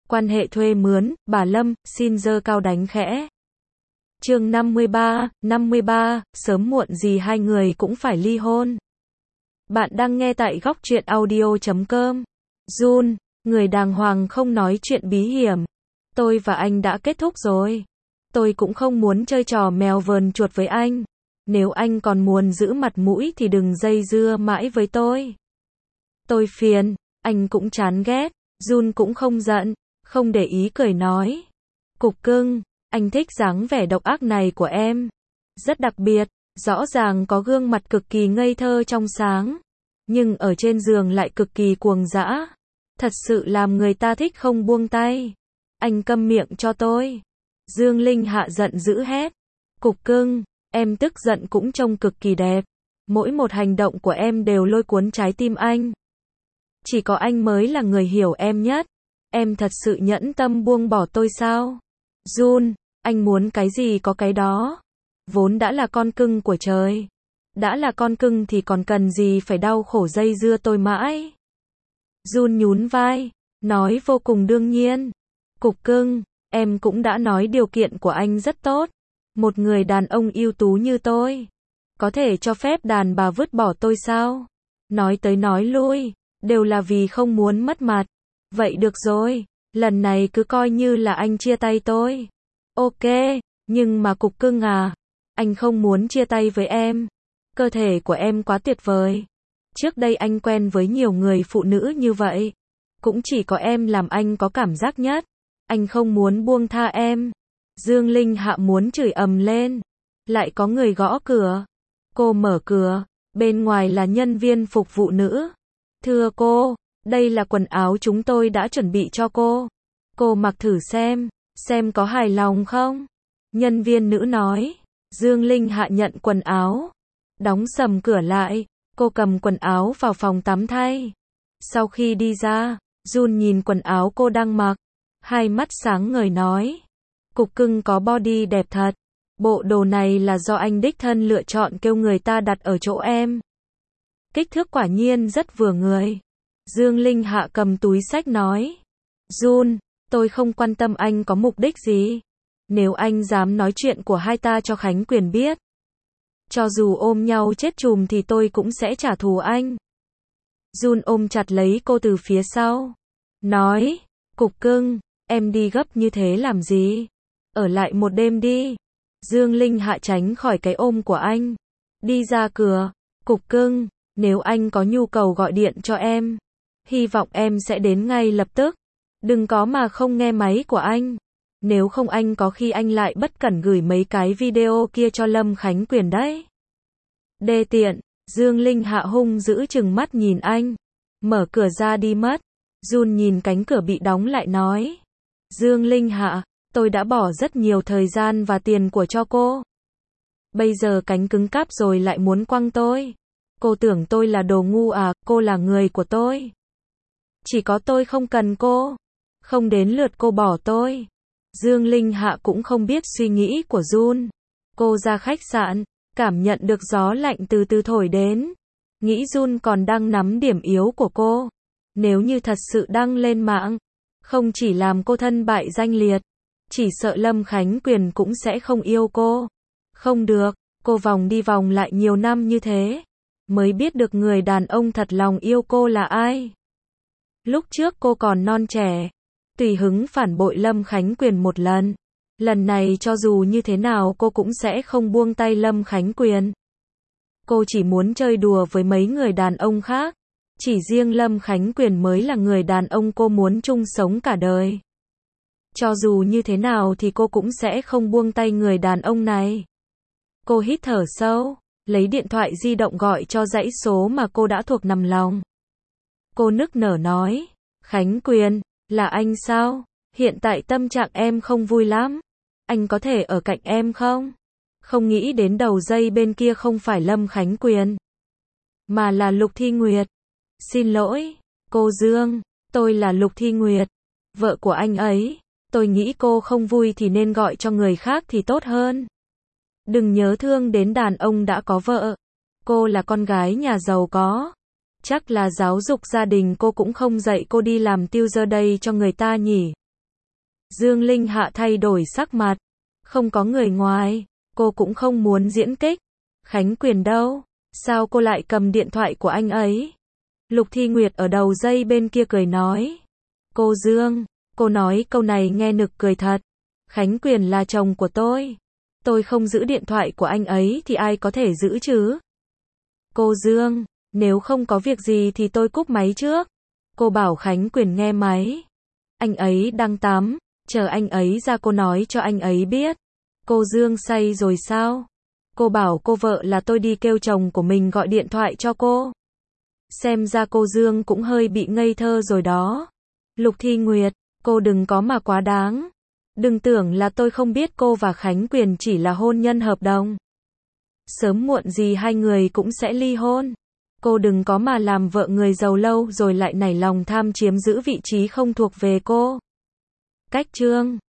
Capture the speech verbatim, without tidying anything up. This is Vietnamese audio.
Quan hệ thuê mướn, bà Lâm, xin giơ cao đánh khẽ. Chương năm mươi ba, năm mươi ba, sớm muộn gì hai người cũng phải ly hôn. Bạn đang nghe tại góc truyện audio chấm com. Jun, người đàng hoàng không nói chuyện bí hiểm. Tôi và anh đã kết thúc rồi. Tôi cũng không muốn chơi trò mèo vờn chuột với anh. Nếu anh còn muốn giữ mặt mũi thì đừng dây dưa mãi với tôi. Tôi phiền, anh cũng chán ghét. Jun cũng không giận, không để ý cười nói. Cục cưng, anh thích dáng vẻ độc ác này của em. Rất đặc biệt, rõ ràng có gương mặt cực kỳ ngây thơ trong sáng. Nhưng ở trên giường lại cực kỳ cuồng dã. Thật sự làm người ta thích không buông tay. Anh câm miệng cho tôi. Dương Linh Hạ giận dữ hét. Cục cưng, em tức giận cũng trông cực kỳ đẹp. Mỗi một hành động của em đều lôi cuốn trái tim anh. Chỉ có anh mới là người hiểu em nhất. Em thật sự nhẫn tâm buông bỏ tôi sao? Jun, anh muốn cái gì có cái đó. Vốn đã là con cưng của trời. Đã là con cưng thì còn cần gì phải đau khổ dây dưa tôi mãi. Jun nhún vai, nói vô cùng đương nhiên. Cục cưng, em cũng đã nói điều kiện của anh rất tốt. Một người đàn ông ưu tú như tôi. Có thể cho phép đàn bà vứt bỏ tôi sao? Nói tới nói lui, đều là vì không muốn mất mặt. Vậy được rồi, lần này cứ coi như là anh chia tay tôi. Ok, nhưng mà cục cưng à, anh không muốn chia tay với em. Cơ thể của em quá tuyệt vời. Trước đây anh quen với nhiều người phụ nữ như vậy. Cũng chỉ có em làm anh có cảm giác nhất. Anh không muốn buông tha em. Dương Linh Hạ muốn chửi ầm lên. Lại có người gõ cửa. Cô mở cửa. Bên ngoài là nhân viên phục vụ nữ. Thưa cô, đây là quần áo chúng tôi đã chuẩn bị cho cô. Cô mặc thử xem, xem có hài lòng không? Nhân viên nữ nói. Dương Linh Hạ nhận quần áo. Đóng sầm cửa lại, cô cầm quần áo vào phòng tắm thay. Sau khi đi ra, Jun nhìn quần áo cô đang mặc. Hai mắt sáng ngời nói. Cục cưng có body đẹp thật. Bộ đồ này là do anh đích thân lựa chọn kêu người ta đặt ở chỗ em. Kích thước quả nhiên rất vừa người. Dương Linh Hạ cầm túi xách nói. Jun, tôi không quan tâm anh có mục đích gì. Nếu anh dám nói chuyện của hai ta cho Khánh Quyền biết. Cho dù ôm nhau chết chùm thì tôi cũng sẽ trả thù anh. Jun ôm chặt lấy cô từ phía sau. Nói, cục cưng, em đi gấp như thế làm gì? Ở lại một đêm đi. Dương Linh Hạ tránh khỏi cái ôm của anh. Đi ra cửa, cục cưng, nếu anh có nhu cầu gọi điện cho em. Hy vọng em sẽ đến ngay lập tức. Đừng có mà không nghe máy của anh. Nếu không anh có khi anh lại bất cẩn gửi mấy cái video kia cho Lâm Khánh Quyền đấy. Đê tiện, Dương Linh Hạ hung dữ chừng mắt nhìn anh. Mở cửa ra đi mất. Jun nhìn cánh cửa bị đóng lại nói. Dương Linh Hạ, tôi đã bỏ rất nhiều thời gian và tiền của cho cô. Bây giờ cánh cứng cáp rồi lại muốn quăng tôi. Cô tưởng tôi là đồ ngu à, cô là người của tôi. Chỉ có tôi không cần cô. Không đến lượt cô bỏ tôi. Dương Linh Hạ cũng không biết suy nghĩ của Jun. Cô ra khách sạn, cảm nhận được gió lạnh từ từ thổi đến. Nghĩ Jun còn đang nắm điểm yếu của cô. Nếu như thật sự đăng lên mạng, không chỉ làm cô thân bại danh liệt, chỉ sợ Lâm Khánh Quyền cũng sẽ không yêu cô. Không được, cô vòng đi vòng lại nhiều năm như thế, mới biết được người đàn ông thật lòng yêu cô là ai. Lúc trước cô còn non trẻ, tùy hứng phản bội Lâm Khánh Quyền một lần. Lần này cho dù như thế nào cô cũng sẽ không buông tay Lâm Khánh Quyền. Cô chỉ muốn chơi đùa với mấy người đàn ông khác. Chỉ riêng Lâm Khánh Quyền mới là người đàn ông cô muốn chung sống cả đời. Cho dù như thế nào thì cô cũng sẽ không buông tay người đàn ông này. Cô hít thở sâu, lấy điện thoại di động gọi cho dãy số mà cô đã thuộc nằm lòng. Cô nức nở nói. Khánh Quyền, là anh sao? Hiện tại tâm trạng em không vui lắm. Anh có thể ở cạnh em không? Không nghĩ đến đầu dây bên kia không phải Lâm Khánh Quyền, mà là Lục Thi Nguyệt. Xin lỗi, cô Dương, tôi là Lục Thi Nguyệt, vợ của anh ấy. Tôi nghĩ cô không vui thì nên gọi cho người khác thì tốt hơn. Đừng nhớ thương đến đàn ông đã có vợ. Cô là con gái nhà giàu có. Chắc là giáo dục gia đình cô cũng không dạy cô đi làm tiêu giờ đây cho người ta nhỉ. Dương Linh Hạ thay đổi sắc mặt. Không có người ngoài, cô cũng không muốn diễn kích. Khánh Quyền đâu? Sao cô lại cầm điện thoại của anh ấy? Lục Thi Nguyệt ở đầu dây bên kia cười nói. Cô Dương, cô nói câu này nghe nực cười thật. Khánh Quyền là chồng của tôi. Tôi không giữ điện thoại của anh ấy thì ai có thể giữ chứ? Cô Dương, nếu không có việc gì thì tôi cúp máy trước. Cô bảo Khánh Quyền nghe máy. Anh ấy đang tắm, chờ anh ấy ra cô nói cho anh ấy biết. Cô Dương say rồi sao? Cô bảo cô vợ là tôi đi kêu chồng của mình gọi điện thoại cho cô. Xem ra cô Dương cũng hơi bị ngây thơ rồi đó. Lục Thi Nguyệt, cô đừng có mà quá đáng. Đừng tưởng là tôi không biết cô và Khánh Quyền chỉ là hôn nhân hợp đồng. Sớm muộn gì hai người cũng sẽ ly hôn. Cô đừng có mà làm vợ người giàu lâu rồi lại nảy lòng tham chiếm giữ vị trí không thuộc về cô. Cách chương